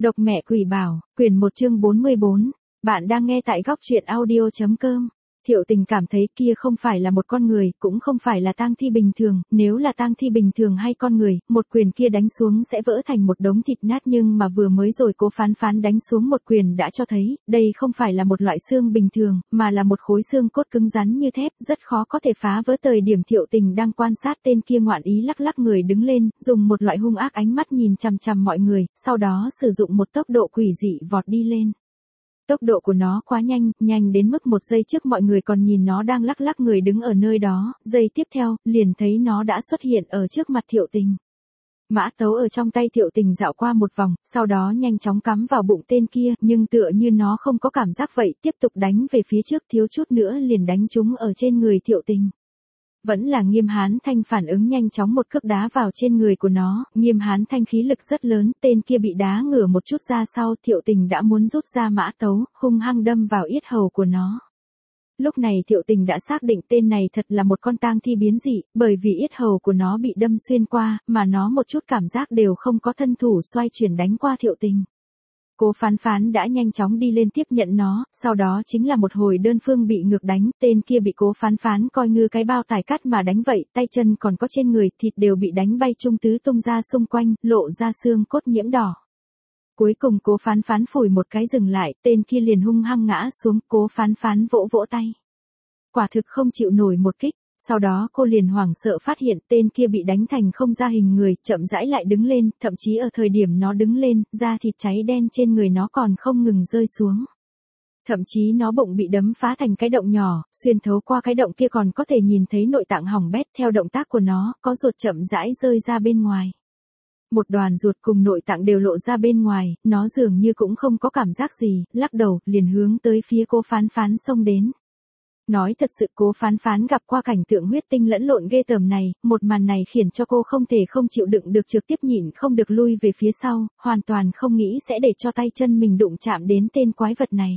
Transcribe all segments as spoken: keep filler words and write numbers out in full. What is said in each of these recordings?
Độc mẹ quỷ bảo, quyển một chương bốn mươi bốn. Bạn đang nghe tại góc truyện audio chấm com. Thiệu Tình cảm thấy kia không phải là một con người, cũng không phải là tang thi bình thường, nếu là tang thi bình thường hay con người, một quyền kia đánh xuống sẽ vỡ thành một đống thịt nát, nhưng mà vừa mới rồi Cố Phán Phán đánh xuống một quyền đã cho thấy, đây không phải là một loại xương bình thường, mà là một khối xương cốt cứng rắn như thép, rất khó có thể phá vỡ. Thời điểm Thiệu Tình đang quan sát, tên kia ngoạn ý lắc lắc người đứng lên, dùng một loại hung ác ánh mắt nhìn chằm chằm mọi người, sau đó sử dụng một tốc độ quỷ dị vọt đi lên. Tốc độ của nó quá nhanh, nhanh đến mức một giây trước mọi người còn nhìn nó đang lắc lắc người đứng ở nơi đó, giây tiếp theo, liền thấy nó đã xuất hiện ở trước mặt Thiệu Tình. Mã tấu ở trong tay Thiệu Tình dạo qua một vòng, sau đó nhanh chóng cắm vào bụng tên kia, nhưng tựa như nó không có cảm giác vậy, tiếp tục đánh về phía trước, thiếu chút nữa liền đánh trúng ở trên người Thiệu Tình. Vẫn là Nghiêm Hán Thanh phản ứng nhanh chóng, một cước đá vào trên người của nó, Nghiêm Hán Thanh khí lực rất lớn, tên kia bị đá ngửa một chút ra sau, Thiệu Tình đã muốn rút ra mã tấu, hung hăng đâm vào yết hầu của nó. Lúc này Thiệu Tình đã xác định tên này thật là một con tang thi biến dị, bởi vì yết hầu của nó bị đâm xuyên qua, mà nó một chút cảm giác đều không có, thân thủ xoay chuyển đánh qua Thiệu Tình. Cố Phán Phán đã nhanh chóng đi lên tiếp nhận nó, sau đó chính là một hồi đơn phương bị ngược đánh, tên kia bị Cố Phán Phán coi như cái bao tải cắt mà đánh vậy, tay chân còn có trên người, thịt đều bị đánh bay trung tứ tung ra xung quanh, lộ ra xương cốt nhiễm đỏ. Cuối cùng Cố Phán Phán phủi một cái dừng lại, tên kia liền hung hăng ngã xuống, Cố Phán Phán vỗ vỗ tay. Quả thực không chịu nổi một kích. Sau đó cô liền hoảng sợ phát hiện tên kia bị đánh thành không ra hình người, chậm rãi lại đứng lên, thậm chí ở thời điểm nó đứng lên, da thịt cháy đen trên người nó còn không ngừng rơi xuống. Thậm chí nó bụng bị đấm phá thành cái động nhỏ, xuyên thấu qua cái động kia còn có thể nhìn thấy nội tạng hỏng bét, theo động tác của nó, có ruột chậm rãi rơi ra bên ngoài. Một đoàn ruột cùng nội tạng đều lộ ra bên ngoài, nó dường như cũng không có cảm giác gì, lắc đầu, liền hướng tới phía Cố Phán Phán xông đến. Nói thật sự Cố Phán Phán gặp qua cảnh tượng huyết tinh lẫn lộn ghê tởm này, một màn này khiến cho cô không thể không chịu đựng được, trực tiếp nhịn không được lui về phía sau, hoàn toàn không nghĩ sẽ để cho tay chân mình đụng chạm đến tên quái vật này.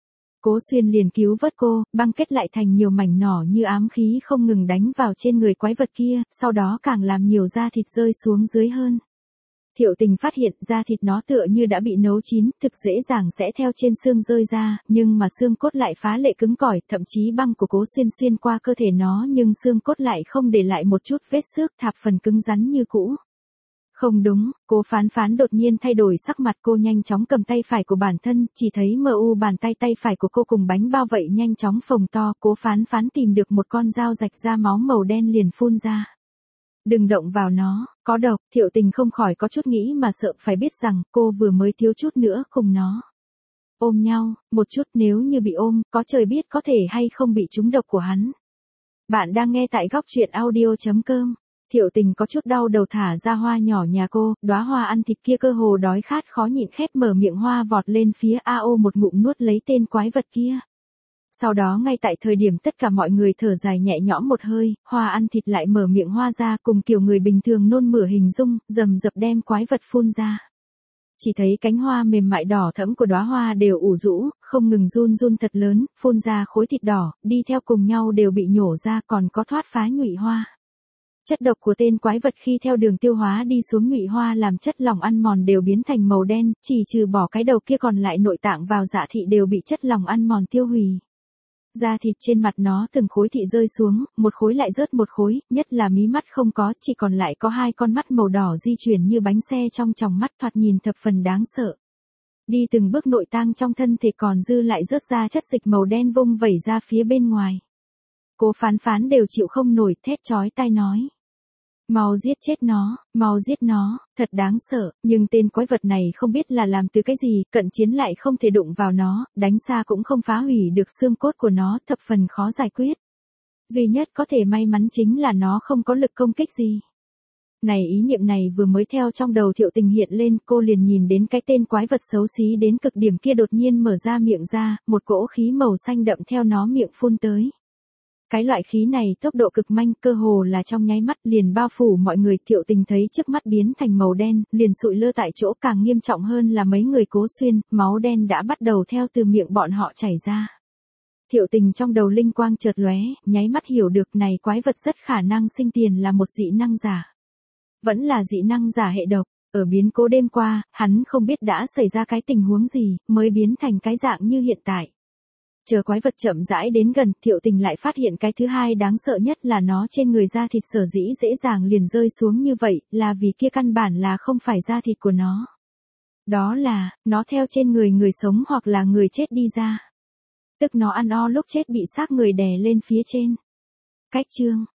Cố Xuyên liền cứu vớt cô, băng kết lại thành nhiều mảnh nhỏ như ám khí không ngừng đánh vào trên người quái vật kia, sau đó càng làm nhiều da thịt rơi xuống dưới hơn. Thiệu Tình phát hiện da thịt nó tựa như đã bị nấu chín, thực dễ dàng sẽ theo trên xương rơi ra, nhưng mà xương cốt lại phá lệ cứng cỏi, thậm chí băng của Cố Xuyên xuyên qua cơ thể nó nhưng xương cốt lại không để lại một chút vết xước, thạp phần cứng rắn như cũ. Không đúng, Cố Phán Phán đột nhiên thay đổi sắc mặt, cô nhanh chóng cầm tay phải của bản thân, chỉ thấy mờ u bàn tay tay phải của cô cùng bánh bao vậy nhanh chóng phồng to, Cố Phán Phán tìm được một con dao rạch ra máu màu đen liền phun ra. Đừng động vào nó, có độc. Thiệu Tình không khỏi có chút nghĩ mà sợ, phải biết rằng cô vừa mới thiếu chút nữa cùng nó ôm nhau, một chút, nếu như bị ôm, có trời biết có thể hay không bị trúng độc của hắn. Bạn đang nghe tại góc truyện audio chấm com. Thiệu Tình có chút đau đầu thả ra hoa nhỏ nhà cô, đóa hoa ăn thịt kia cơ hồ đói khát khó nhịn khép mở miệng hoa vọt lên phía a ô một ngụm nuốt lấy tên quái vật kia. Sau đó ngay tại thời điểm tất cả mọi người thở dài nhẹ nhõm một hơi, hoa ăn thịt lại mở miệng hoa ra cùng kiểu người bình thường nôn mửa hình dung, rầm rập đem quái vật phun ra. Chỉ thấy cánh hoa mềm mại đỏ thẫm của đóa hoa đều ủ rũ, không ngừng run run thật lớn, phun ra khối thịt đỏ, đi theo cùng nhau đều bị nhổ ra, còn có thoát phá nhụy hoa. Chất độc của tên quái vật khi theo đường tiêu hóa đi xuống nhụy hoa làm chất lỏng ăn mòn đều biến thành màu đen, chỉ trừ bỏ cái đầu kia còn lại nội tạng vào dạ thị đều bị chất lỏng ăn mòn tiêu hủy. Da thịt trên mặt nó từng khối thị rơi xuống, một khối lại rớt một khối, nhất là mí mắt không có, chỉ còn lại có hai con mắt màu đỏ di chuyển như bánh xe trong tròng mắt, thoạt nhìn thập phần đáng sợ. Đi từng bước nội tạng trong thân thể còn dư lại rớt ra chất dịch màu đen vung vẩy ra phía bên ngoài. Cố Phán Phán đều chịu không nổi, thét chói tai nói. Mau giết chết nó, mau giết nó, thật đáng sợ, nhưng tên quái vật này không biết là làm từ cái gì, cận chiến lại không thể đụng vào nó, đánh xa cũng không phá hủy được xương cốt của nó, thập phần khó giải quyết. Duy nhất có thể may mắn chính là nó không có lực công kích gì. Này ý niệm này vừa mới theo trong đầu Thiệu Tình hiện lên, cô liền nhìn đến cái tên quái vật xấu xí đến cực điểm kia đột nhiên mở ra miệng ra, một cỗ khí màu xanh đậm theo nó miệng phun tới. Cái loại khí này tốc độ cực nhanh, cơ hồ là trong nháy mắt liền bao phủ mọi người. Thiệu Tình thấy trước mắt biến thành màu đen, liền sụi lơ tại chỗ, càng nghiêm trọng hơn là mấy người Cố Xuyên, máu đen đã bắt đầu theo từ miệng bọn họ chảy ra. Thiệu Tình trong đầu linh quang chợt lóe, nháy mắt hiểu được này quái vật rất khả năng sinh tiền là một dị năng giả. Vẫn là dị năng giả hệ độc. Ở biến cố đêm qua, hắn không biết đã xảy ra cái tình huống gì, mới biến thành cái dạng như hiện tại. Chờ quái vật chậm rãi đến gần, Thiệu Tình lại phát hiện cái thứ hai đáng sợ nhất là nó trên người da thịt sở dĩ dễ dàng liền rơi xuống như vậy, là vì kia căn bản là không phải da thịt của nó. Đó là, nó theo trên người người sống hoặc là người chết đi ra. Tức nó ăn o lúc chết bị xác người đè lên phía trên. Cách chương